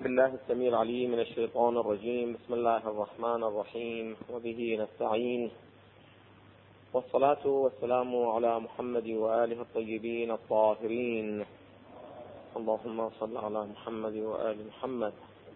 بالله السميع العليم من الشيطان الرجيم. بسم الله الرحمن الرحيم، وبه نستعين، والصلاة والسلام على محمد وآله الطيبين الطاهرين. اللهم صل على محمد وآل محمد.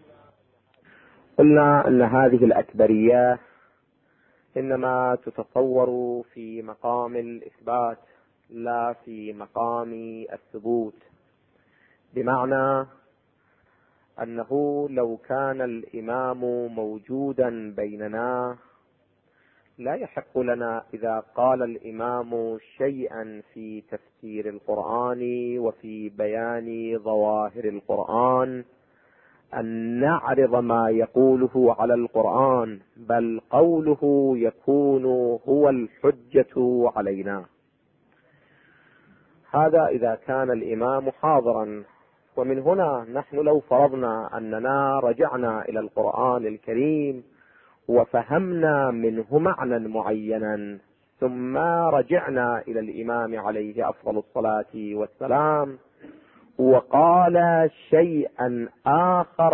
قلنا أن هذه الأكبرية إنما تتصور في مقام الإثبات لا في مقام الثبوت، بمعنى أنه لو كان الإمام موجودا بيننا لا يحق لنا إذا قال الإمام شيئا في تفسير القرآن وفي بيان ظواهر القرآن أن نعرض ما يقوله على القرآن، بل قوله يكون هو الحجة علينا. هذا إذا كان الإمام حاضرا. ومن هنا نحن لو فرضنا أننا رجعنا إلى القرآن الكريم وفهمنا منه معنى معينا، ثم رجعنا إلى الإمام عليه أفضل الصلاة والسلام وقال شيئا آخر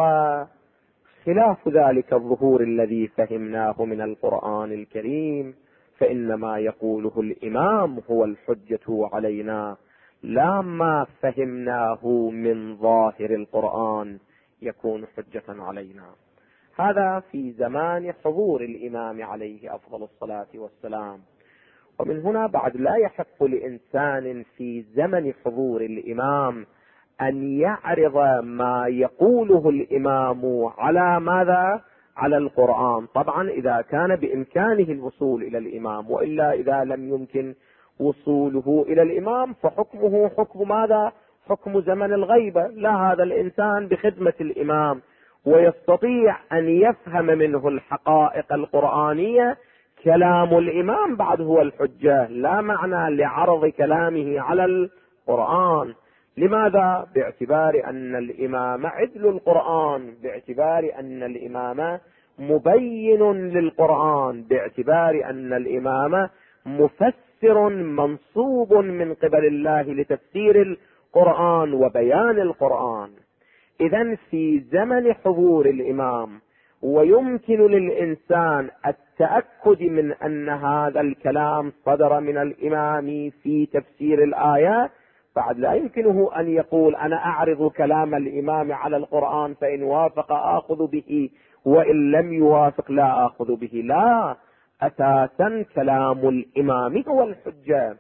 خلاف ذلك الظهور الذي فهمناه من القرآن الكريم، فإنما يقوله الإمام هو الحجة علينا، لا ما فهمناه من ظاهر القرآن يكون حجة علينا. هذا في زمان حضور الإمام عليه أفضل الصلاة والسلام. ومن هنا بعد لا يحق لإنسان في زمن حضور الإمام أن يعرض ما يقوله الإمام على ماذا؟ على القرآن، طبعا إذا كان بإمكانه الوصول إلى الإمام، وإلا إذا لم يمكن وصوله إلى الإمام فحكمه حكم ماذا؟ حكم زمن الغيبة. لا، هذا الإنسان بخدمة الإمام ويستطيع أن يفهم منه الحقائق القرآنية، كلام الإمام بعد هو الحجة، لا معنى لعرض كلامه على القرآن. لماذا؟ باعتبار أن الإمام عدل القرآن، باعتبار أن الإمام مبين للقرآن، باعتبار أن الإمام مفسر منصوب من قبل الله لتفسير القرآن وبيان القرآن. إذن في زمن حضور الإمام ويمكن للإنسان التأكد من أن هذا الكلام صدر من الإمام في تفسير الآيات، بعد لا يمكنه أن يقول أنا أعرض كلام الإمام على القرآن فإن وافق آخذ به وإن لم يوافق لا آخذ به. لا، أساسا كلام الإمام هو الحجة،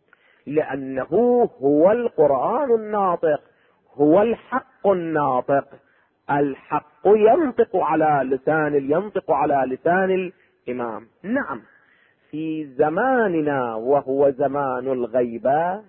لأنه هو القرآن الناطق، هو الحق الناطق. الحق ينطق على لسان الإمام. نعم، في زماننا وهو زمان الغيبة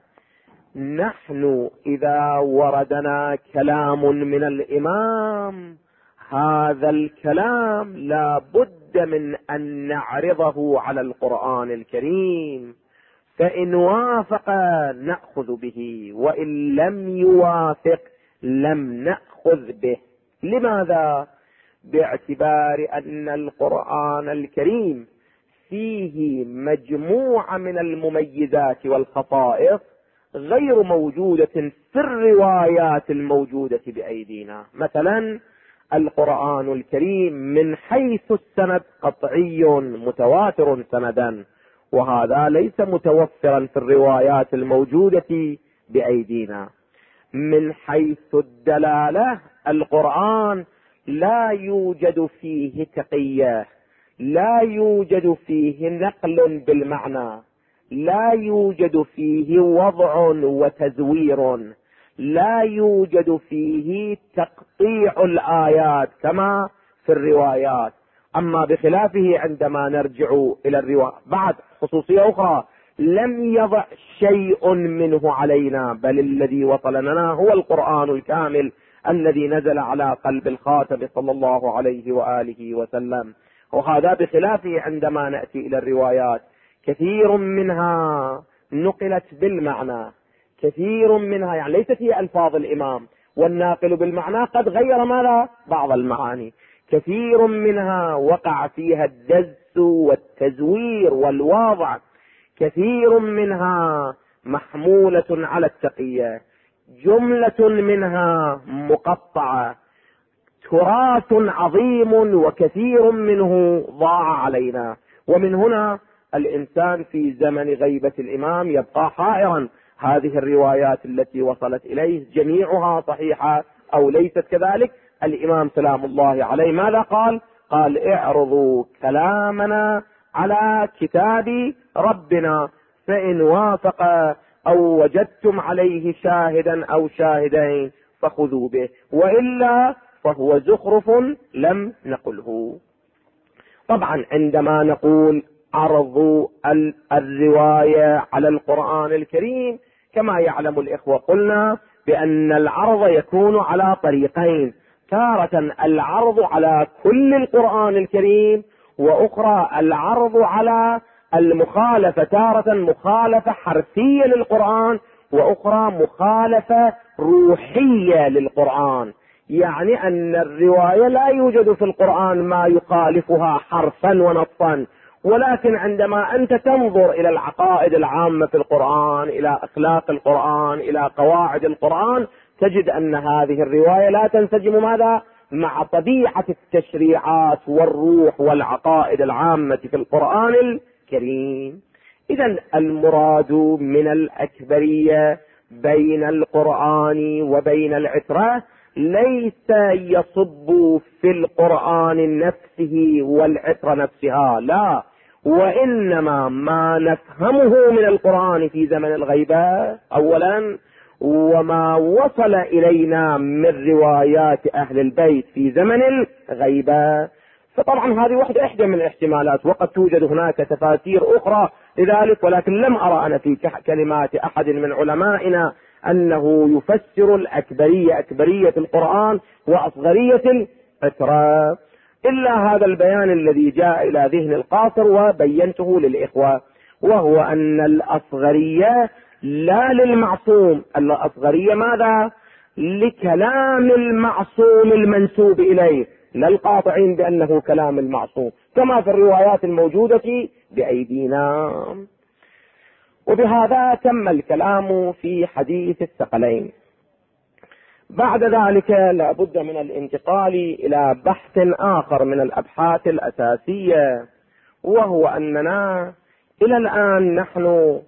نحن إذا وردنا كلام من الإمام هذا الكلام لا بد من أن نعرضه على القرآن الكريم، فإن وافق نأخذ به وإن لم يوافق لم نأخذ به. لماذا؟ باعتبار أن القرآن الكريم فيه مجموعة من المميزات والخصائص غير موجودة في الروايات الموجودة بأيدينا. مثلا القرآن الكريم من حيث السند قطعي متواتر سندا، وهذا ليس متوفرا في الروايات الموجودة بأيدينا. من حيث الدلالة القرآن لا يوجد فيه تقية، لا يوجد فيه نقل بالمعنى، لا يوجد فيه وضع وتزوير، لا يوجد فيه تقطيع الآيات كما في الروايات. أما بخلافه عندما نرجع إلى الرواية بعد خصوصية أخرى، لم يضع شيء منه علينا، بل الذي وصل لنا هو القرآن الكامل الذي نزل على قلب الخاتم صلى الله عليه وآله وسلم. وهذا بخلافه عندما نأتي إلى الروايات، كثير منها نقلت بالمعنى، كثير منها يعني ليست هي ألفاظ الإمام، والناقل بالمعنى قد غير ماذا؟ بعض المعاني. كثير منها وقع فيها الدس والتزوير والواضع، كثير منها محمولة على التقية، جملة منها مقطعة، تراث عظيم وكثير منه ضاع علينا. ومن هنا الإنسان في زمن غيبة الإمام يبقى حائرا، هذه الروايات التي وصلت إليه جميعها صحيحة أو ليست كذلك؟ الإمام سلام الله عليه ماذا قال؟ قال اعرضوا كلامنا على كتاب ربنا، فإن وافق أو وجدتم عليه شاهدا أو شاهدين فخذوا به، وإلا فهو زخرف لم نقله. طبعا عندما نقول عرض الرواية على القرآن الكريم كما يعلم الإخوة قلنا بأن العرض يكون على طريقين، تارة العرض على كل القرآن الكريم، وأخرى العرض على المخالفة، تارة مخالفة حرفية للقرآن وأخرى مخالفة روحية للقرآن، يعني أن الرواية لا يوجد في القرآن ما يخالفها حرفا ونصا، ولكن عندما أنت تنظر إلى العقائد العامة في القرآن، إلى أخلاق القرآن، إلى قواعد القرآن، تجد أن هذه الرواية لا تنسجم ماذا؟ مع طبيعة التشريعات والروح والعقائد العامة في القرآن الكريم. إذن المراد من الأكبرية بين القرآن وبين العترة ليس يصب في القرآن نفسه والعترة نفسها، لا، وإنما ما نفهمه من القرآن في زمن الغيبة أولا، وما وصل إلينا من روايات أهل البيت في زمن الغيبة. فطبعا هذه واحدة إحدى من الاحتمالات، وقد توجد هناك تفاسير أخرى لذلك، ولكن لم أرى أنا في كلمات أحد من علمائنا أنه يفسر الأكبرية أكبرية القرآن وأصغرية العترة، إلا هذا البيان الذي جاء إلى ذهن القاصر وبينته للإخوة، وهو أن الأصغرية لا للمعصوم، الأصغرية ماذا؟ لكلام المعصوم المنسوب إليه، لا القاطعين بأنه كلام المعصوم كما في الروايات الموجودة بأيدينا. وبهذا تم الكلام في حديث الثقلين. بعد ذلك لا بد من الانتقال إلى بحث آخر من الأبحاث الأساسية، وهو أننا إلى الآن نحن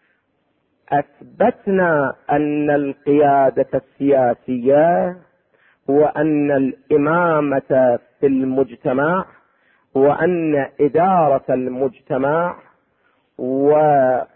أثبتنا أن القيادة السياسية وأن الإمامة في المجتمع وأن إدارة المجتمع وخلافة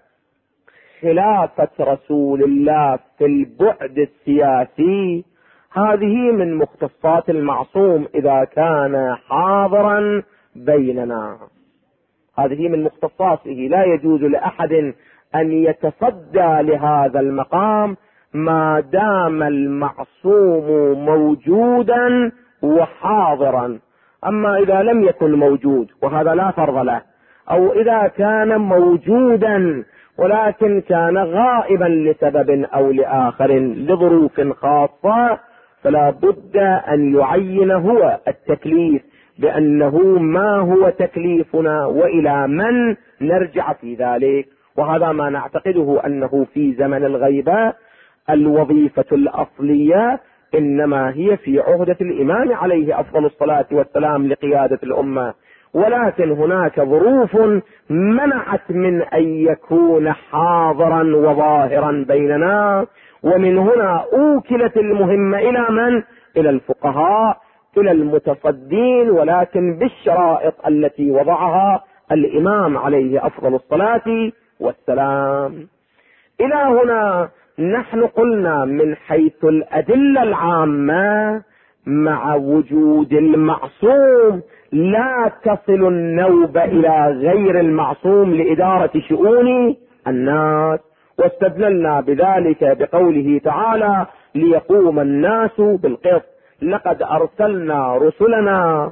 رسول الله في البعد السياسي هذه من مختصات المعصوم إذا كان حاضرا بيننا، هذه من مختصاته، لا يجوز لأحد أن يتصدى لهذا المقام ما دام المعصوم موجودا وحاضرا. أما إذا لم يكن موجود وهذا لا فرض له، أو إذا كان موجودا ولكن كان غائبا لسبب أو لآخر لظروف خاصة، فلا بد أن يعين هو التكليف بأنه ما هو تكليفنا وإلى من نرجع في ذلك. وهذا ما نعتقده أنه في زمن الغيبة الوظيفة الأصلية إنما هي في عهدة الإمام عليه أفضل الصلاة والسلام لقيادة الأمة، ولكن هناك ظروف منعت من أن يكون حاضرا وظاهرا بيننا، ومن هنا أوكلت المهمة إلى من؟ إلى الفقهاء، إلى المتصدين، ولكن بالشرائط التي وضعها الإمام عليه أفضل الصلاة والسلام. إلى هنا نحن قلنا من حيث الأدلة العامة مع وجود المعصوم لا تصل النوبة إلى غير المعصوم لإدارة شؤون الناس، واستدللنا بذلك بقوله تعالى ليقوم الناس بالقسط، لقد أرسلنا رسلنا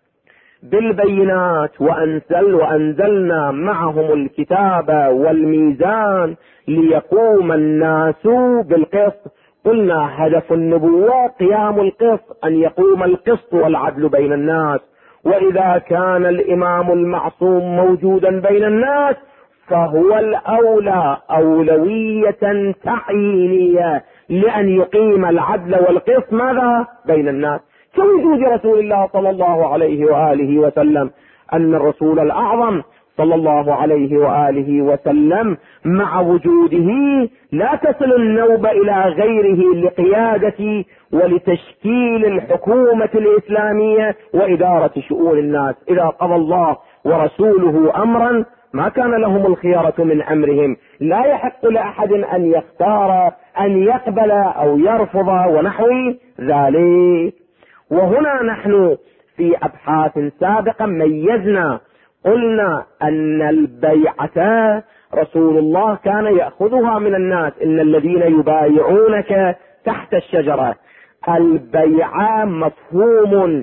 بالبينات وأنزلنا معهم الكتاب والميزان ليقوم الناس بالقسط. قلنا هدف النبوة قيام القسط، أن يقوم القسط والعدل بين الناس، وإذا كان الإمام المعصوم موجودا بين الناس فهو الأولى أولوية تعيينية لأن يقيم العدل والقسط ماذا؟ بين الناس. كوجود رسول الله صلى الله عليه وآله وسلم، أن الرسول الأعظم صلى الله عليه وآله وسلم مع وجوده لا تصل النوبة إلى غيره لقيادة ولتشكيل الحكومة الإسلامية وإدارة شؤون الناس. إذا قضى الله ورسوله أمرا ما كان لهم الخيارة من أمرهم، لا يحق لأحد أن يختار أن يقبل أو يرفض ونحو ذلك. وهنا نحن في أبحاث سابقة ميزنا، قلنا أن البيعة رسول الله كان يأخذها من الناس، إن الذين يبايعونك تحت الشجرة. البيعة مفهوم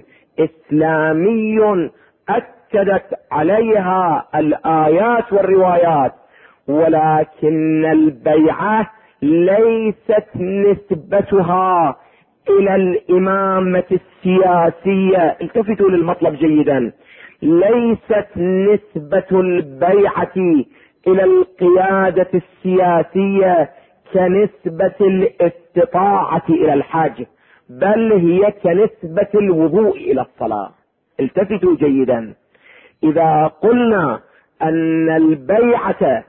إسلامي أكدت عليها الآيات والروايات، ولكن البيعة ليست نسبتها إلى الإمامة السياسية. التفتوا للمطلب جيدا، ليست نسبة البيعة إلى القيادة السياسية كنسبة الاستطاعة إلى الحج، بل هي كنسبة الوضوء إلى الصلاة. التفتوا جيدا، إذا قلنا أن البيعة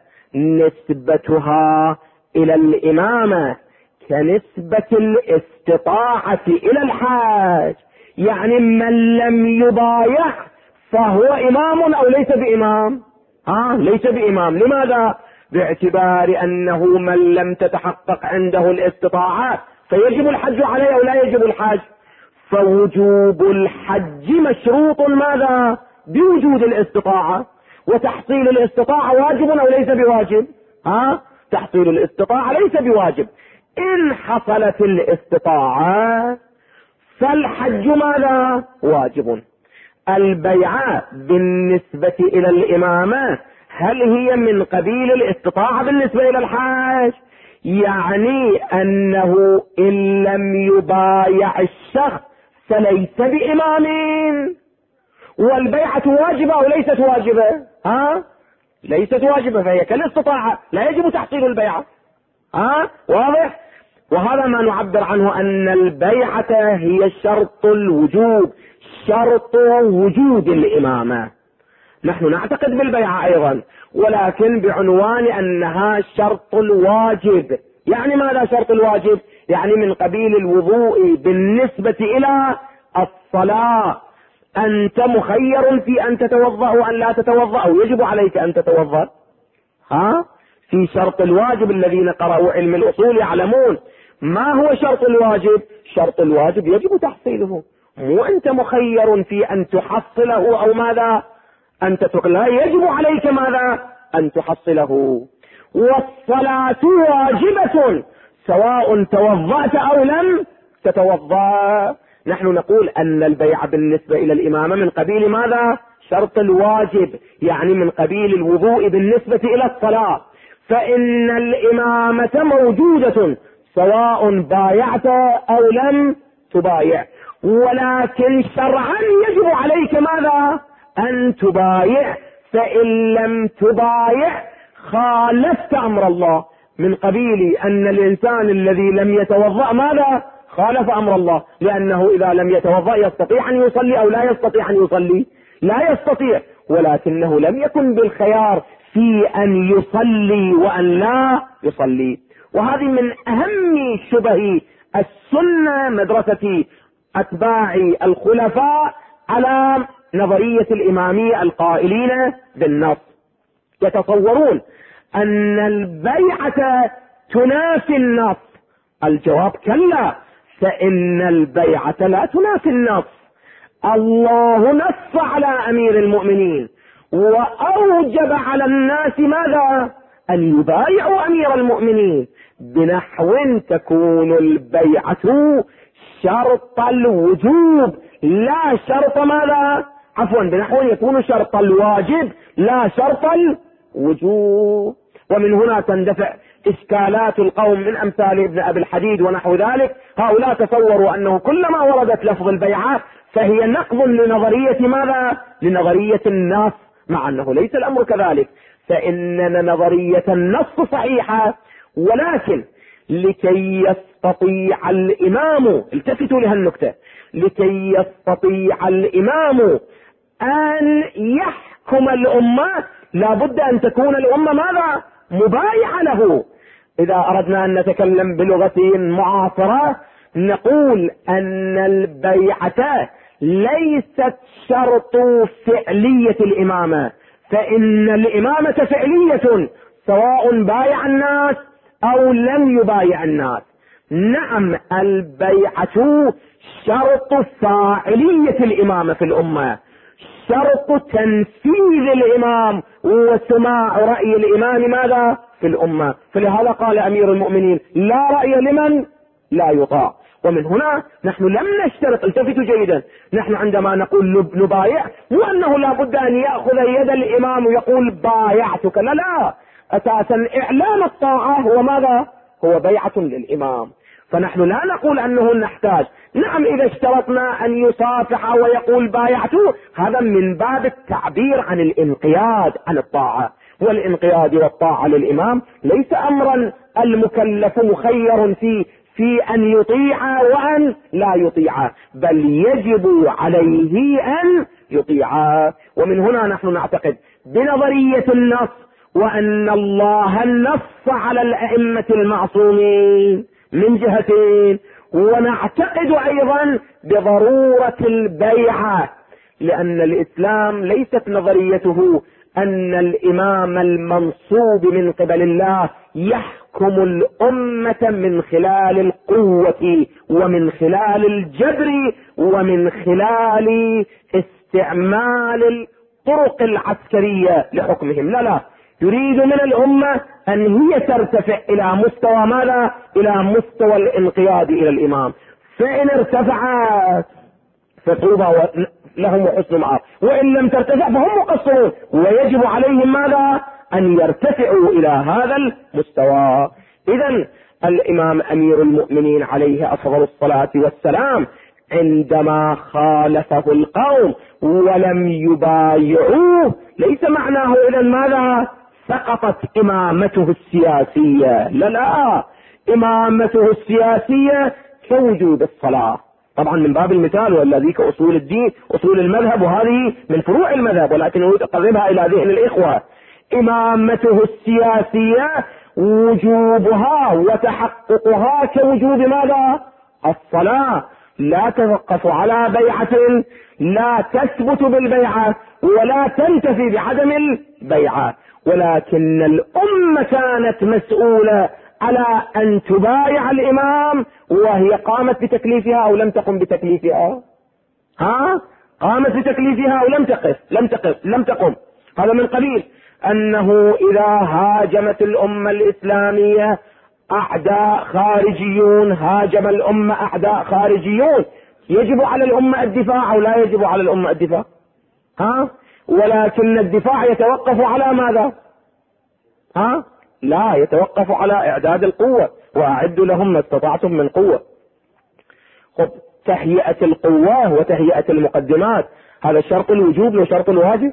نسبتها إلى الإمامة كنسبة الاستطاعة إلى الحاج، يعني من لم يبايع فهو إمام أو ليس بإمام؟ ليس بإمام. لماذا؟ باعتبار أنه من لم تتحقق عنده الاستطاعة فيجب الحج عليه أو لا يجب الحج؟ فوجوب الحج مشروط ماذا؟ بوجود الاستطاعة. وتحصيل الاستطاعة واجب أو ليس بواجب؟ تحصيل الاستطاعة ليس بواجب. إن حصلت الاستطاعة فالحج ماذا؟ واجب. البيعة بالنسبة إلى الإمامة هل هي من قبيل الاستطاعة بالنسبة إلى الحاج؟ يعني أنه إن لم يبايع الشخص فليس بإمام. والبيعة واجبة أو ليست واجبة؟ ليست واجبة، فهي كالاستطاعة لا يجب تحصيل البيعة. واضح؟ وهذا ما نعبر عنه أن البيعة هي شرط الوجوب، شرط وجود الإمامة. نحن نعتقد بالبيعة أيضا، ولكن بعنوان أنها شرط الواجب. يعني ماذا شرط الواجب؟ يعني من قبيل الوضوء بالنسبة إلى الصلاة. أنت مخير في أن تتوضأ وأن لا تتوضأ، أو يجب عليك أن تتوضأ. في شرط الواجب الذين قرأوا علم الأصول يعلمون ما هو شرط الواجب. شرط الواجب يجب تحصيله، مو أنت مخير في أن تحصله أو ماذا لا يجب عليك ماذا أن تحصله. والصلاة واجبة سواء توضأت أو لم تتوضأ. نحن نقول أن البيعة بالنسبة إلى الإمامة من قبيل ماذا؟ شرط الواجب، يعني من قبيل الوضوء بالنسبة إلى الصلاة. فإن الإمامة موجودة سواء بايعت أو لم تبايع، ولكن شرعا يجب عليك ماذا؟ أن تبايع. فإن لم تبايع خالفت أمر الله، من قبيل أن الإنسان الذي لم يتوضأ ماذا؟ خالف أمر الله، لأنه إذا لم يتوضأ يستطيع أن يصلي أو لا يستطيع أن يصلي؟ لا يستطيع، ولكنه لم يكن بالخيار في أن يصلي وأن لا يصلي. وهذه من أهم شبه السنة مدرسة أتباع الخلفاء على نظرية الإمامية القائلين بالنص. يتصورون أن البيعة تنافي النص. الجواب كلا، فإن البيعة لا تنافي النص. الله نص على أمير المؤمنين وأوجب على الناس ماذا؟ أن يبايعوا أمير المؤمنين، بنحو تكون البيعة شرط الوجوب لا شرط ماذا؟ بنحو يكون شرط الواجب لا شرط الوجوب. ومن هنا تندفع إشكالات القوم من أمثال ابن أبي الحديد ونحو ذلك. هؤلاء تصوروا أنه كلما وردت لفظ البيعة فهي نقض لنظرية ماذا؟ لنظرية النص، مع أنه ليس الأمر كذلك. فإن نظرية النص صحيحة، ولكن لكي يستطيع الإمام، التفتوا لهالنكتة، لكي يستطيع الإمام أن يحكم الأمة لابد أن تكون الأمة ماذا؟ مبايعة له. إذا أردنا أن نتكلم بلغة معاصرة نقول أن البيعة ليست شرط فعلية الإمامة، فإن الإمامة فعلية سواء بايع الناس أو لم يبايع الناس. نعم البيعة شرط فاعلية الإمامة في الأمة، شرط تنفيذ الإمام وسماع رأي الإمام ماذا في الأمة. فلهذا قال أمير المؤمنين لا رأي لمن لا يطاع. ومن هنا نحن لم نشترط، التفتوا جيدا، نحن عندما نقول نبايع مو أنه لا بد أن يأخذ يد الإمام ويقول بايعتك، لا لا، أساسا إعلان الطاعة هو ماذا؟ هو بيعة للإمام. فنحن لا نقول أنه نحتاج. نعم إذا اشترطنا أن يصافح ويقول بايعته هذا من باب التعبير عن الانقياد عن الطاعة، والانقياد والطاعة للإمام ليس أمرا المكلف مخير في أن يطيع وأن لا يطيع، بل يجب عليه أن يطيع. ومن هنا نحن نعتقد بنظرية النص، وأن الله نص على الأئمة المعصومين من جهتين، ونعتقد أيضا بضرورة البيعة، لأن الإسلام ليست نظريته أن الإمام المنصوب من قبل الله يحكم الأمة من خلال القوة ومن خلال الجبر ومن خلال استعمال الطرق العسكرية لحكمهم، لا لا، يريد من الأمة أن هي ترتفع إلى مستوى ماذا؟ إلى مستوى الانقياد إلى الإمام. فإن ارتفعت فطوبى لهم وحسن مآب، وإن لم ترتفع فهم مقصرون، ويجب عليهم ماذا؟ أن يرتفعوا إلى هذا المستوى. إذن الإمام أمير المؤمنين عليه أفضل الصلاة والسلام عندما خالفه القوم ولم يبايعوه ليس معناه إذن ماذا؟ سقطت إمامته السياسية، لا لا، إمامته السياسية كوجوب الصلاة، طبعا من باب المثال، والذي كأصول الدين أصول المذهب، وهذه من فروع المذهب، ولكن أريد أقربها إلى ذهن الإخوة. إمامته السياسية وجوبها وتحققها كوجوب ماذا؟ الصلاة. لا تتوقف على بيعة، لا تثبت بالبيعة ولا تنتفي بعدم البيعة، ولكن الأمة كانت مسؤولة على أن تبايع الإمام، وهي قامت بتكليفها أو لم تقم بتكليفها؟ قامت بتكليفها أو لم تقم. هذا من قبيل أنه إذا هاجمت الأمة الإسلامية أعداء خارجيون، هاجم الأمة أعداء خارجيون، يجب على الأمة الدفاع أو لا يجب على الأمة الدفاع؟ ولكن الدفاع يتوقف على ماذا؟ لا، يتوقف على إعداد القوة، وأعدوا لهم ما استطعتم من قوة. تهيئة القوة وتهيئة المقدمات هذا شرط الوجوب وشرط الواجب؟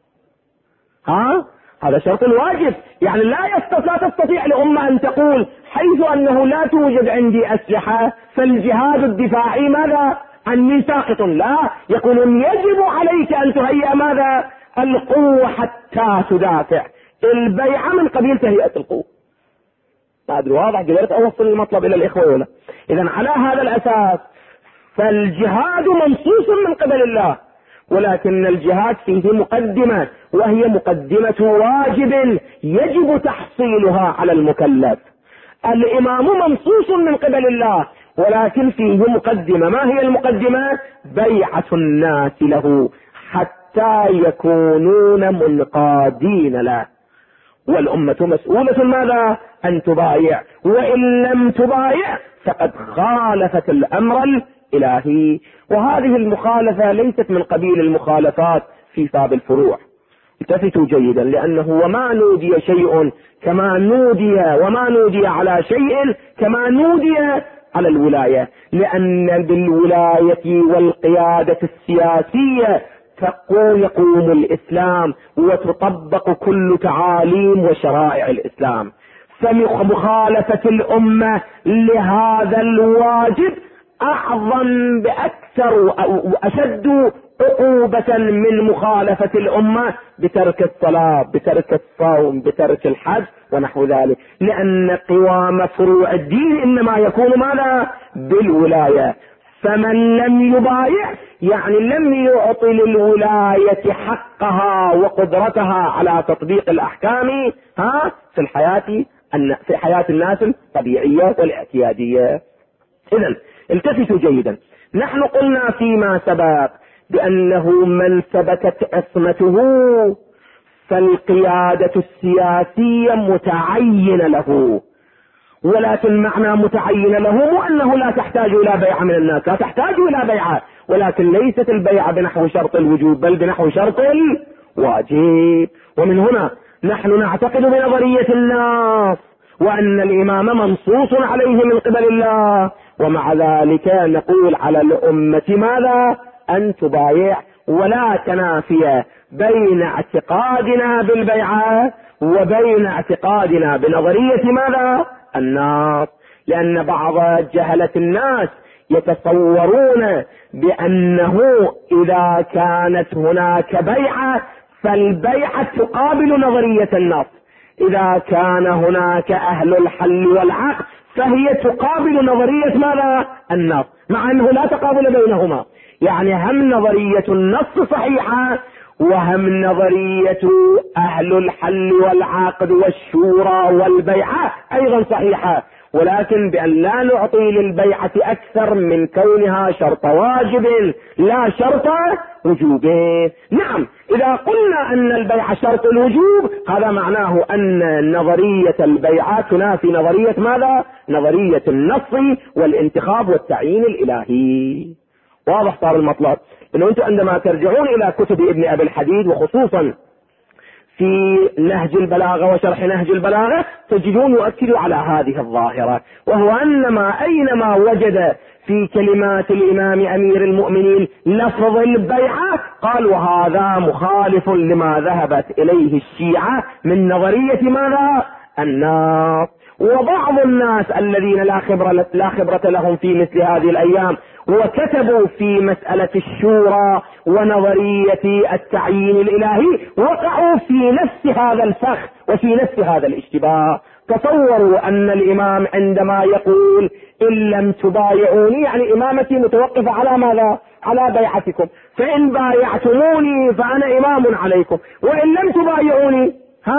هذا شرط الواجب. يعني لا تستطيع الأمة أن تقول حيث أنه لا توجد عندي أسلحة فالجهاد الدفاعي ماذا؟ عني ساقط. لا، يقولون يجب عليك أن تهيئ ماذا؟ القوة حتى تدافع. البيعة من قبيل تهيئة القوة. ما أدري واضح؟ قدرت أوصل المطلب إلى الإخوة ولا؟ إذن على هذا الأساس فالجهاد منصوص من قبل الله، ولكن الجهاد فيه مقدمة، وهي مقدمة واجب يجب تحصيلها على المكلف. الإمام منصوص من قبل الله، ولكن فيه مقدمة. ما هي المقدمة؟ بيعة الناس له حتى يكونون منقادين له، والأمة مسؤولة ماذا؟ أن تبايع، وإن لم تبايع فقد خالفت الأمر الإلهي. وهذه المخالفة ليست من قبيل المخالفات في باب الفروع. التفتوا جيدا، لأنه وما نودي شيء كما نودي، وما نودي على شيء كما نودي على الولاية، لأن بالولاية والقيادة السياسية يقوم الإسلام وتطبق كل تعاليم وشرائع الإسلام. فمخالفة الأمة لهذا الواجب أعظم بأكثر وأشد عقوبة من مخالفة الأمة بترك الصلاة، بترك الصوم، بترك الحج ونحو ذلك، لأن قوام فروع الدين إنما يكون ماذا؟ بالولاية. فمن لم يبايع يعني لم يعطي للولاية حقها وقدرتها على تطبيق الأحكام في حياة الناس الطبيعية والاعتيادية. إذن التفتوا جيدا، نحن قلنا فيما سبق بأنه من ثبتت عصمته فالقيادة السياسية متعينة له، ولكن معنى متعينة له مو أنه لا تحتاج إلى بيعة من الناس، لا تحتاج إلى بيعة، ولكن ليست البيعة بنحو شرط الوجوب بل بنحو شرط الواجب. ومن هنا نحن نعتقد بنظرية النص وأن الإمام منصوص عليه من قبل الله، ومع ذلك نقول على الأمة ماذا؟ أن تبايع، ولا تنافي بين اعتقادنا بالبيعة وبين اعتقادنا بنظرية ماذا؟ النص. لأن بعض جهلة الناس يتصورون بأنه إذا كانت هناك بيعة فالبيعة تقابل نظرية النص، إذا كان هناك أهل الحل والعقد فهي تقابل نظرية ماذا؟ النص، مع أنه لا تقابل بينهما. يعني هم نظرية النص صحيحة وهم نظرية أهل الحل والعقد والشورى والبيعة أيضا صحيحة، ولكن بأن لا نعطي للبيعة أكثر من كونها شرط واجب لا شرط وجوب. نعم، إذا قلنا أن البيعة شرط الوجوب هذا معناه أن نظرية البيعة تنافي نظرية ماذا؟ نظرية النص والانتخاب والتعيين الإلهي. واضح صار المطلب؟ إنه أنتم عندما ترجعون إلى كتب ابن أبي الحديد وخصوصا في نهج البلاغة وشرح نهج البلاغة تجدون يؤكد على هذه الظاهرة، وهو أنما أينما وجد في كلمات الإمام أمير المؤمنين لفظ البيعة قال وهذا مخالف لما ذهبت إليه الشيعة من نظرية ماذا؟ النص. وبعض الناس الذين لا خبرة لهم في مثل هذه الأيام وكتبوا في مسألة الشورى ونظرية التعيين الإلهي وقعوا في نفس هذا الفخ وفي نفس هذا الاشتباه. تصوروا أن الإمام عندما يقول إن لم تبايعوني يعني إمامتي متوقفة على ماذا؟ على بيعتكم، فإن بايعتموني فأنا إمام عليكم، وإن لم تبايعوني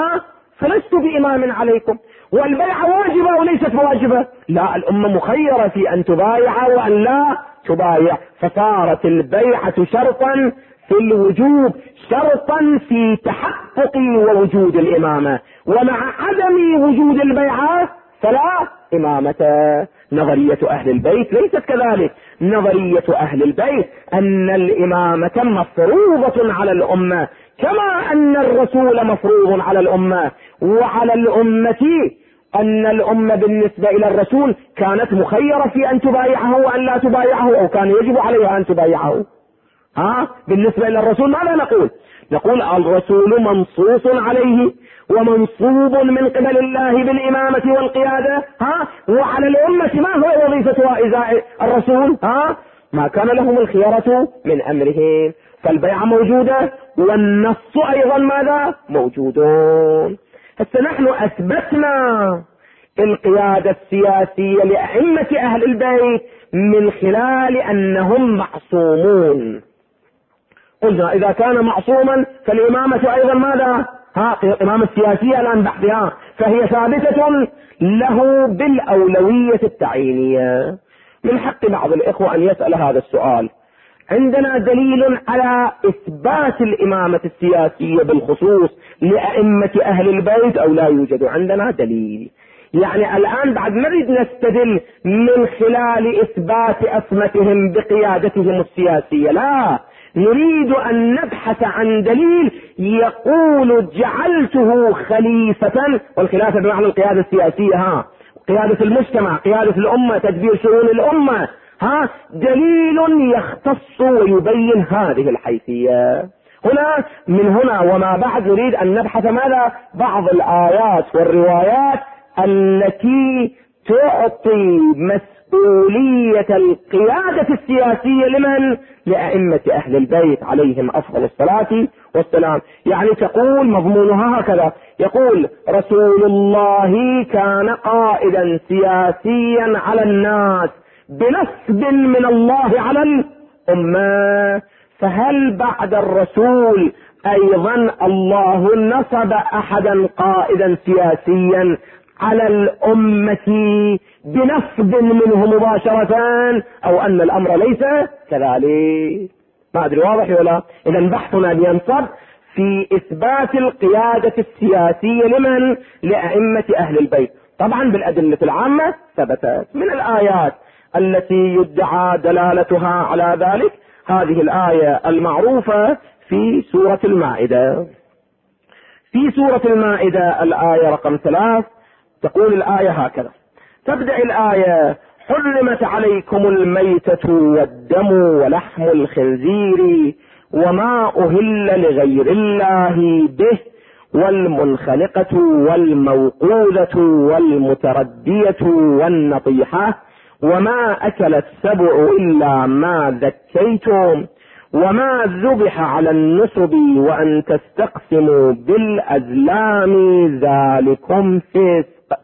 فلست بإمام عليكم. والبيعة واجبة وليست واجبة؟ لا، الأمة مخيرة في أن تبايع وأن لا تبايع، فصارت البيعة شرطا في الوجوب، شرطا في تحقق ووجود الإمامة، ومع عدم وجود البيعة فلا إمامة. نظرية أهل البيت ليست كذلك، نظرية أهل البيت أن الإمامة مفروضة على الأمة كما أن الرسول مفروض على الأمة، وعلى الأمة أن الأمة بالنسبة إلى الرسول كانت مخيرة في أن تبايعه وأن لا تبايعه، أو كان يجب عليها أن تبايعه. بالنسبة إلى الرسول ماذا نقول؟ نقول الرسول منصوص عليه ومنصوب من قبل الله بالإمامة والقيادة، وعلى الأمة ما هو وظيفتها إزاء الرسول؟ ما كان لهم الخيارة من أمرهم. فالبيعة موجودة والنص أيضا ماذا؟ موجودون. هسه نحن أثبتنا القيادة السياسية لأئمة أهل البيت من خلال أنهم معصومون. قلنا إذا كان معصوما فالإمامة أيضا ماذا؟ الإمامة السياسية الآن بحثها فهي ثابتة له بالأولوية التعيينية. من حق بعض الإخوة أن يسأل هذا السؤال: عندنا دليل على إثبات الإمامة السياسية بالخصوص لأئمة أهل البيت أو لا يوجد؟ عندنا دليل. يعني الآن بعد نريد نستدل من خلال إثبات أسمتهم بقيادتهم السياسية، لا، نريد أن نبحث عن دليل يقول جعلته خليفة، والخلافة بمعنى القيادة السياسية، قيادة المجتمع، قيادة الأمة، تدبير شؤون الأمة، دليل يختص ويبين هذه الحيثية. من هنا وما بعد نريد أن نبحث ماذا؟ بعض الآيات والروايات التي تعطي مسؤولية القيادة السياسية لمن؟ لأئمة أهل البيت عليهم أفضل الصلاة والسلام. يعني تقول مضمونها هكذا، يقول رسول الله كان قائدا سياسيا على الناس بنصب من الله على الأمة، فهل بعد الرسول أيضا الله نصب أحدا قائدا سياسيا على الأمة بنصب منه مباشرة، أو أن الأمر ليس كذلك؟ ما أدري واضح ولا؟ إذا بحثنا بينصب في إثبات القيادة السياسية لمن؟ لأئمة أهل البيت، طبعا بالأدلة العامة ثبتت. من الآيات التي يدعى دلالتها على ذلك هذه الآية المعروفة في سورة المائدة. في سورة المائدة الآية رقم 3 تقول الآية هكذا، تبدأ الآية: حرمت عليكم الميتة والدم ولحم الخنزير وما أهل لغير الله به والمنخنقة والموقوذة والمتردية والنطيحة وما أكل السبع إلا ما ذكيتم وما ذبح على النصب وأن تستقسموا بالأزلام ذلكم فسق.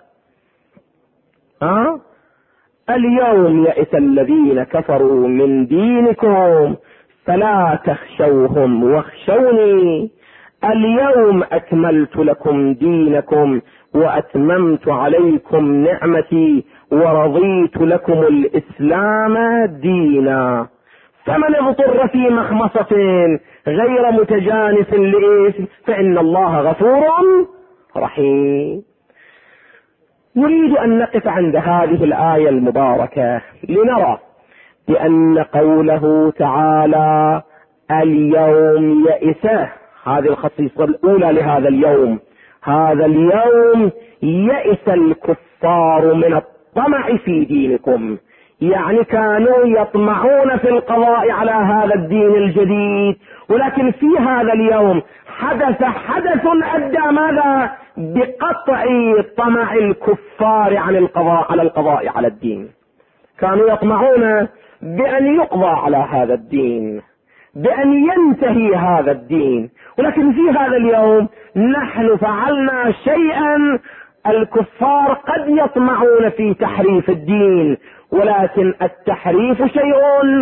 اليوم يئس الذين كفروا من دينكم فلا تخشوهم واخشوني اليوم أكملت لكم دينكم وأتممت عليكم نعمتي ورضيت لكم الإسلام دينا فمن اضطر في مخمصة غير متجانس لإثم فإن الله غفور رحيم. نريد أن نقف عند هذه الآية المباركة لنرى بأن قوله تعالى اليوم يئس، هذه الخصيصة الأولى لهذا اليوم. هذا اليوم يئس الكفار من الطمع في دينكم، يعني كانوا يطمعون في القضاء على هذا الدين الجديد، ولكن في هذا اليوم حدث أدى ماذا؟ بقطع طمع الكفار عن القضاء على الدين. كانوا يطمعون بأن يقضى على هذا الدين، بأن ينتهي هذا الدين، ولكن في هذا اليوم نحن فعلنا شيئا الكفار قد يطمعون في تحريف الدين، ولكن التحريف شيء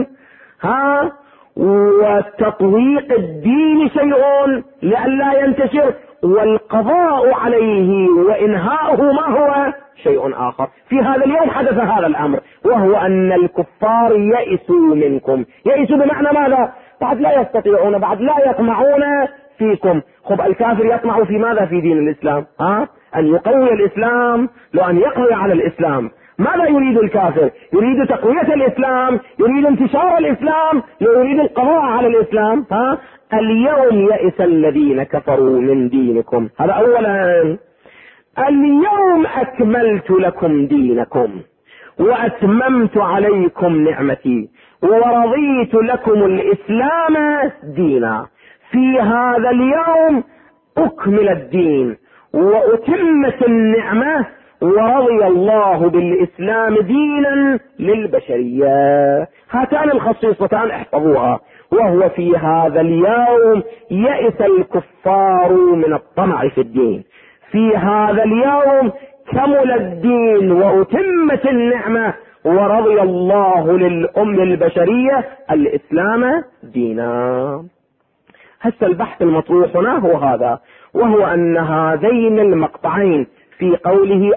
وتطويق الدين شيء لئلا ينتشر، والقضاء عليه وإنهاؤه ما هو شيء آخر. في هذا اليوم حدث هذا الأمر، وهو أن الكفار يئسوا منكم. يئسوا بمعنى ماذا؟ بعد لا يستطيعون، بعد لا يطمعون فيكم. خب الكافر يطمع في ماذا؟ في دين الإسلام، أن يقوي الإسلام، لو أن يقضي على الإسلام. ماذا يريد الكافر؟ يريد تقوية الإسلام، يريد انتشار الإسلام، يريد القضاء على الإسلام. اليوم يئس الذين كفروا من دينكم. هذا أولا. اليوم أكملت لكم دينكم وأتممت عليكم نعمتي ورضيت لكم الإسلام دينا. في هذا اليوم أكمل الدين وأتمت النعمة ورضي الله بالإسلام دينا للبشرية. هاتان الخصيصتان احفظوها. وهو في هذا اليوم يئس الكفار من الطمع في الدين. في هذا اليوم كمل الدين وأتمت النعمة ورضي الله البشرية الإسلام دينا. هسه البحث المطروح هنا هو هذا، وهو أن هذين المقطعين في قوله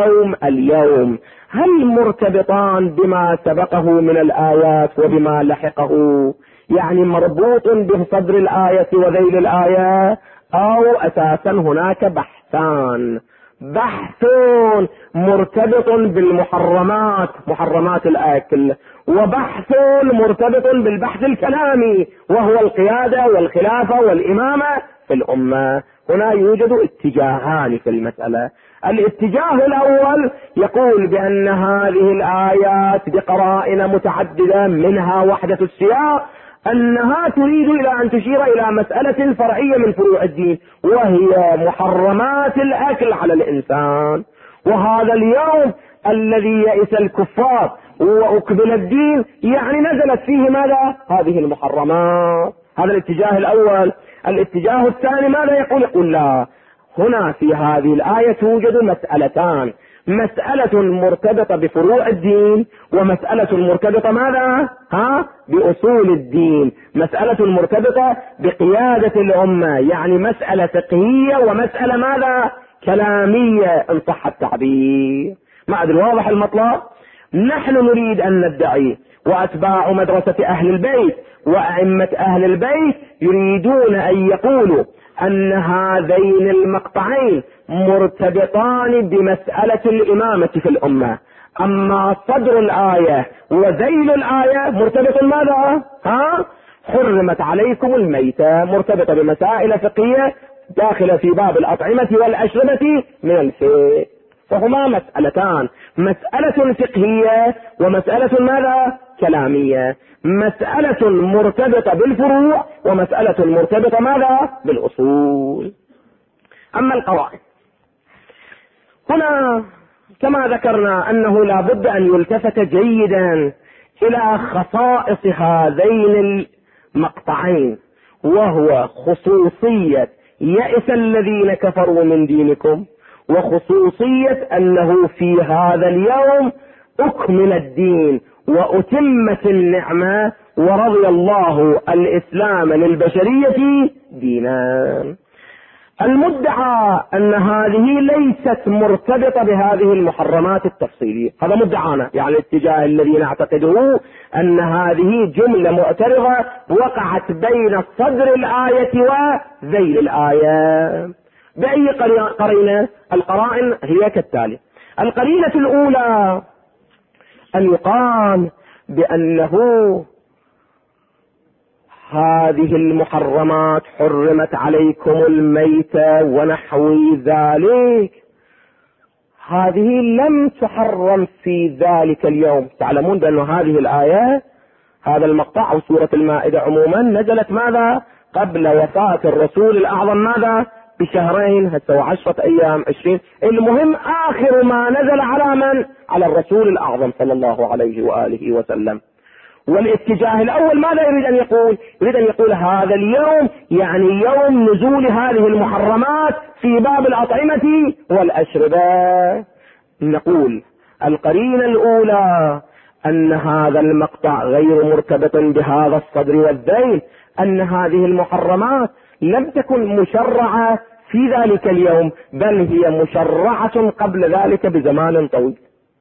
اليوم هل مرتبطان بما سبقه من الآيات وبما لحقه؟ يعني مربوط بصدر الآية وذيل الآية، أو أساسا هناك بحثان: بحث مرتبط بالمحرمات، محرمات الأكل، وبحث مرتبط بالبحث الكلامي وهو القيادة والخلافة والإمامة في الأمة. هنا يوجد اتجاهان في المسألة. الاتجاه الأول يقول بأن هذه الآيات بقرائن متعددة منها وحدة السياق أنها تريد إلى أن تشير إلى مسألة فرعية من فروع الدين، وهي محرمات الأكل على الإنسان. وهذا اليوم الذي يئس الكفار وأكمل الدين يعني نزلت فيه ماذا؟ هذه المحرمات. هذا الاتجاه الأول. الاتجاه الثاني ماذا يقول؟ يقول لا، هنا في هذه الآية توجد مسألتان، مسألة مرتبطة بفروع الدين، ومسألة مرتبطة ماذا؟ بأصول الدين، مسألة مرتبطة بقيادة الأمة، يعني مسألة فقهية ومسألة ماذا؟ كلامية إن صح التعبير. ما أدري واضح المطلب؟ نحن نريد أن ندعي، وأتباع مدرسة أهل البيت وأئمة أهل البيت يريدون أن يقولوا أن هذين المقطعين مرتبطان بمسألة الإمامة في الأمة، أما صدر الآية وذيل الآية مرتبط ماذا؟ حرمت عليكم الميتة، مرتبطة بمسائل فقهية داخلة في باب الأطعمة والأشربة من الفقه، فهما مسألتان، مسألة فقهية ومسألة ماذا؟ كلامية، مسألة مرتبطة بالفروع ومسألة مرتبطة ماذا؟ بالأصول. أما القرائن هنا كما ذكرنا أنه لا بد أن يلتفت جيدا إلى خصائص هذين المقطعين، وهو خصوصية يئس الذين كفروا من دينكم، وخصوصية أنه في هذا اليوم أكمل الدين وأتمت النعمة ورضي الله الإسلام للبشرية دينا. المدعى أن هذه ليست مرتبطة بهذه المحرمات التفصيلية، هذا مدعانا، يعني الاتجاه الذي نعتقده أن هذه جملة معترضة وقعت بين صدر الآية وذيل الآية. بأي قرينة؟ القرائن هي كالتالي. القرينة الأولى أن يقال بأنه هذه المحرمات حرمت عليكم الميتة ونحو ذلك، هذه لم تحرم في ذلك اليوم. تعلمون بأن هذه الآية، هذا المقطع وسورة المائدة عموما نزلت ماذا؟ قبل وفاة الرسول الأعظم ماذا؟ بشهرين، هسه 10 أيام 20، المهم آخر ما نزل على من؟ على الرسول الأعظم صلى الله عليه وآله وسلم. والاتجاه الأول ماذا يريد أن يقول؟ يريد أن يقول هذا اليوم يعني يوم نزول هذه المحرمات في باب الأطعمة والأشربة. نقول القرينة الأولى أن هذا المقطع غير مرتبط بهذا الصدر والذيل، أن هذه المحرمات لم تكن مشرعة في ذلك اليوم، بل هي مشرعة قبل ذلك بزمان طويل.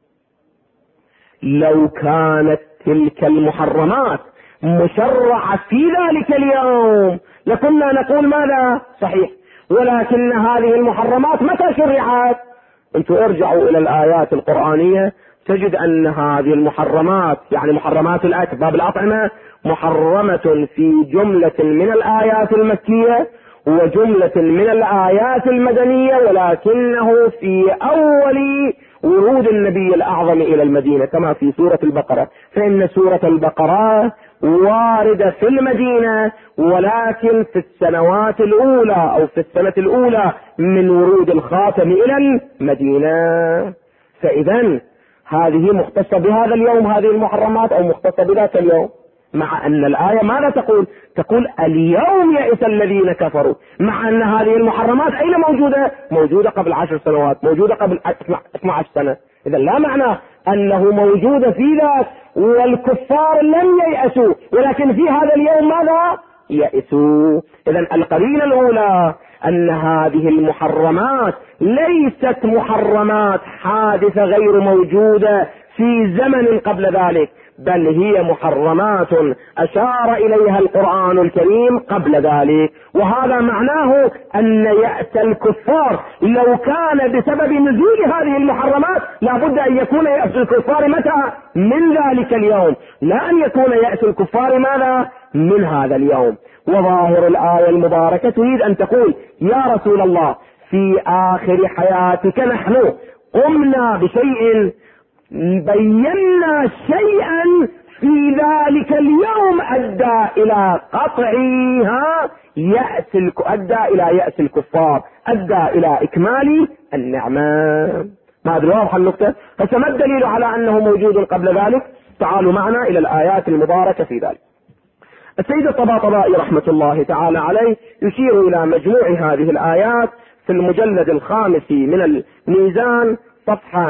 لو كانت تلك المحرمات مشرعة في ذلك اليوم لكنا نقول ماذا؟ صحيح، ولكن هذه المحرمات متى شرعت؟ انتوا ارجعوا إلى الآيات القرآنية تجد أن هذه المحرمات، يعني محرمات الآيات باب الأطعمة، محرمة في جملة من الآيات المكية وجملة من الآيات المدنية، ولكنه في أول ورود النبي الأعظم إلى المدينة كما في سورة البقرة، فإن سورة البقرة واردة في المدينة ولكن في السنوات الأولى أو في السنة الأولى من ورود الخاتم إلى المدينة. فإذا هذه مختصة بهذا اليوم، هذه المحرمات، أو مختصة بذاك اليوم، مع أن الآية ماذا تقول؟ تقول اليوم يئس الذين كفروا، مع أن هذه المحرمات أين موجودة؟ موجودة قبل 10 سنوات، موجودة قبل 12 سنة. إذا لا معنى أنه موجودة في ذاك والكفار لم ييأسوا، ولكن في هذا اليوم ماذا؟ يئسوا. إذا القرينة الأولى أن هذه المحرمات ليست محرمات حادثة غير موجودة في زمن قبل ذلك، بل هي محرمات أشار إليها القرآن الكريم قبل ذلك. وهذا معناه أن يأس الكفار لو كان بسبب نزول هذه المحرمات لابد أن يكون يأس الكفار متى؟ من ذلك اليوم، لا أن يكون يأس الكفار ماذا؟ من هذا اليوم. وظاهر الآية المباركة تريد أن تقول يا رسول الله في آخر حياتك نحن قمنا بشيء، بينا شيئا في ذلك اليوم أدى إلى قطعها أدى إلى يأس الكفار، أدى إلى إكمال النعمة. ما أدري واضح النقطة. فما الدليل على أنه موجود قبل ذلك؟ تعالوا معنا إلى الآيات المباركة في ذلك. السيد الطباطبائي رحمة الله تعالى عليه يشير إلى مجموع هذه الآيات في المجلد الخامس من الميزان صفحة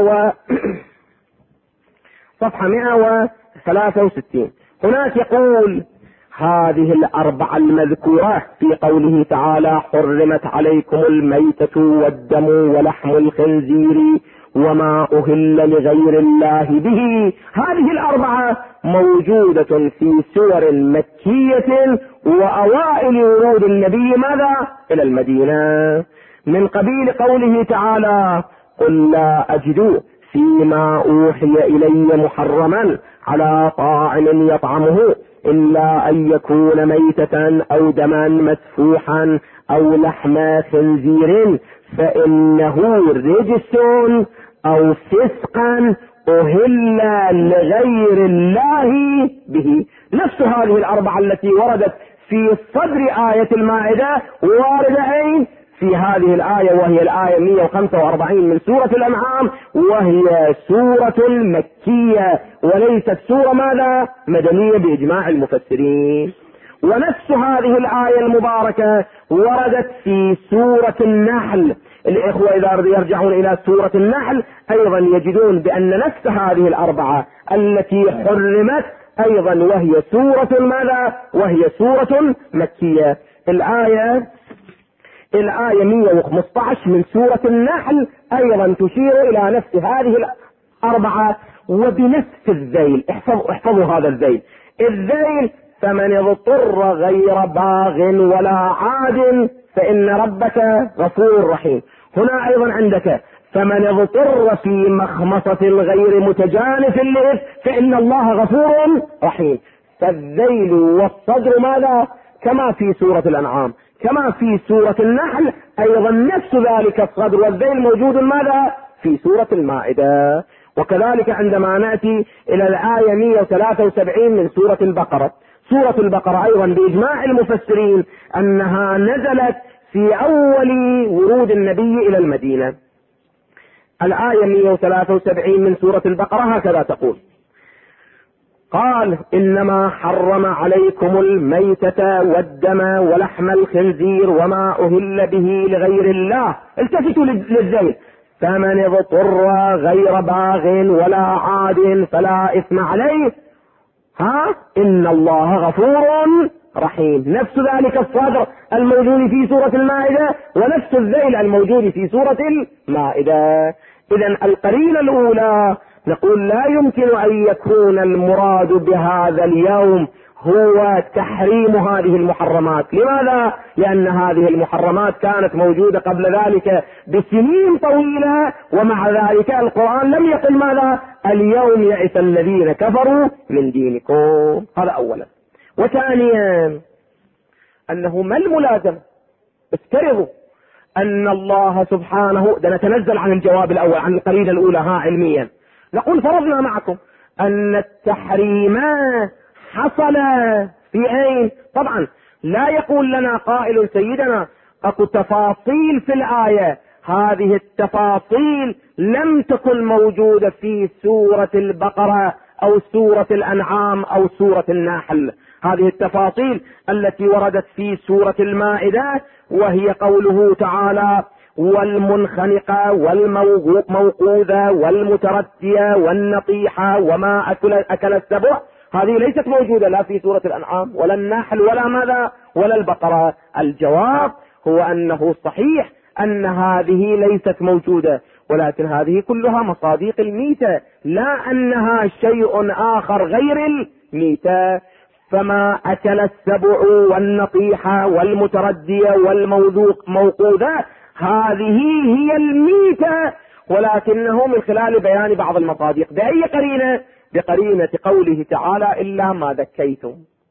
163. هناك يقول: هذه الأربعة المذكورة في قوله تعالى: حرمت عليكم الميتة والدم ولحم الخنزير وما أهل لغير الله به، هذه الأربعة موجودة في سور مكية وأوائل ورود النبي ماذا؟ إلى المدينة، من قبيل قوله تعالى: قل لا أجد فيما أوحي إلي محرما على طاعم يطعمه إلا أن يكون ميتة أو دما مسفوحا أو لحم خنزير فإنه رجس أو فسقا أهل لغير الله به. نفس هذه الأربعة التي وردت في صدر آية المائدة واردة أين؟ في هذه الآية، وهي الآية 145 من سورة الأنعام، وهي سورة مكية وليست سورة ماذا؟ مدنية بإجماع المفسرين. ونفس هذه الآية المباركة وردت في سورة النحل. الإخوة إذا يرجعون إلى سورة النحل أيضا يجدون بأن نفس هذه الأربعة التي حرمت أيضا وهي سورة ماذا؟ وهي سورة مكية. الآية 115 من سورة النحل أيضا تشير إلى نفس هذه الأربعة وبنفس الذيل. احفظوا هذا الذيل. الذيل: فمن اضطر غير باغ ولا عاد فإن ربك غفور رحيم. هنا أيضا عندك: فمن اضطر في مخمصة غير متجانف لإثم فإن الله غفور رحيم. فالذيل والصدر ماذا؟ كما في سورة الأنعام كما في سورة النحل أيضا نفس ذلك الصدر والذيل موجود ماذا؟ في سورة المائدة. وكذلك عندما نأتي إلى الآية 173 من سورة البقرة، سورة البقرة أيضا بإجماع المفسرين أنها نزلت في أول ورود النبي إلى المدينة. الآية 173 من سورة البقرة هكذا تقول: قال: إنما حرم عليكم الميتة والدم ولحم الخنزير وما أهل به لغير الله. التفتوا للذيل: فمن اضطر غير باغ ولا عاد فلا إثم عليه إن الله غفور رحيم. نفس ذلك الصدر الموجود في سورة المائدة ونفس الذيل الموجود في سورة المائدة. إذن القرينة الأولى نقول لا يمكن أن يكون المراد بهذا اليوم هو تحريم هذه المحرمات. لماذا؟ لأن هذه المحرمات كانت موجودة قبل ذلك بسنين طويلة، ومع ذلك القرآن لم يقل ماذا؟ اليوم يئس الذين كفروا من دينكم. هذا أولا. وثانيا أنه ما الملازم؟ افترضوا أن الله سبحانه، نتنزل عن الجواب الأول عن القرينة الأولى علميا، نقول فرضنا معكم أن التحريم حصل في أين؟ طبعا لا يقول لنا قائل سيدنا أكو تفاصيل في الآية، هذه التفاصيل لم تكن موجودة في سورة البقرة أو سورة الأنعام أو سورة النحل. هذه التفاصيل التي وردت في سورة المائدة، وهي قوله تعالى: والمنخنقة والموقوذة والمتردية والنطيحة وما أكل السبع، هذه ليست موجودة لا في سورة الأنعام ولا النحل ولا ماذا ولا البقرة. الجواب هو أنه صحيح أن هذه ليست موجودة، ولكن هذه كلها مصاديق الميتة، لا أنها شيء آخر غير الميتة. فما أكل السبع والنطيحة والمتردية والموقوذة هذه هي الميتة، ولكنه من خلال بيان بعض المصادق. بأي قرينة؟ بقرينة قوله تعالى: إلا ما ذكيتم.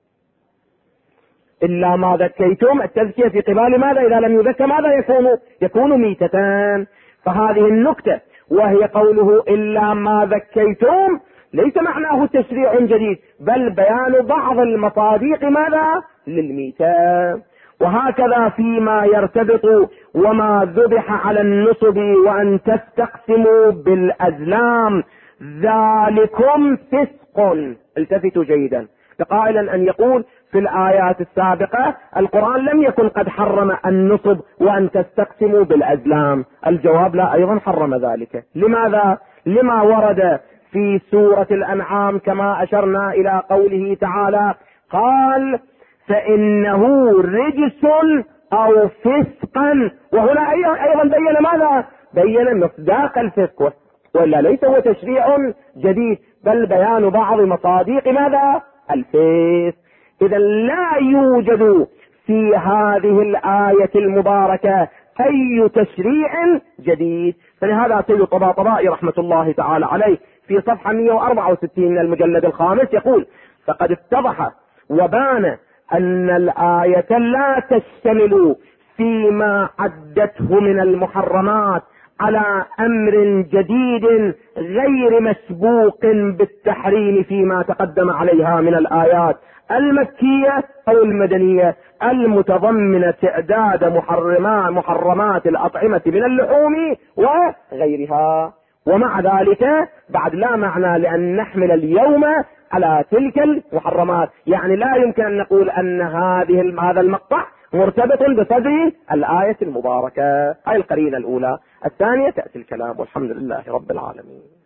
إلا ما ذكيتم، التذكية في قبال ماذا؟ إذا لم يذكى ماذا يكون ميتتان. فهذه النكتة وهي قوله إلا ما ذكيتم ليس معناه تشريع جديد، بل بيان بعض المصادق ماذا؟ للميتة. وهكذا فيما يرتبط وما ذبح على النصب وأن تستقسموا بالأزلام ذلكم فسق. التفتوا جيدا، قائلا أن يقول في الآيات السابقة القرآن لم يكن قد حرم النصب وأن تستقسموا بالأزلام. الجواب لا، أيضا حرم ذلك. لماذا؟ لما ورد في سورة الأنعام كما أشرنا إلى قوله تعالى قال فإنه رجس أو فسقا، وهنا أيضا بين ماذا؟ بين مصداق الفسق، وإلا ليس هو تشريع جديد بل بيان بعض مصادق ماذا؟ الفسق. إذا لا يوجد في هذه الآية المباركة أي تشريع جديد. فلهذا سيد الطباطبائي رحمة الله تعالى عليه في صفحة 164 من المجلد الخامس يقول فقد اتضح وبان أن الآية لا تشتمل فيما عدته من المحرمات على أمر جديد غير مسبوق بالتحريم فيما تقدم عليها من الآيات المكية أو المدنية المتضمنة تعداد محرمات الأطعمة من اللحوم وغيرها. ومع ذلك بعد لا معنى لأن نحمل اليوم على تلك المحرمات، يعني لا يمكن أن نقول أن هذا المقطع مرتبط بصدر الآية المباركة. هاي القرينة الأولى. الثانية تأتي الكلام، والحمد لله رب العالمين.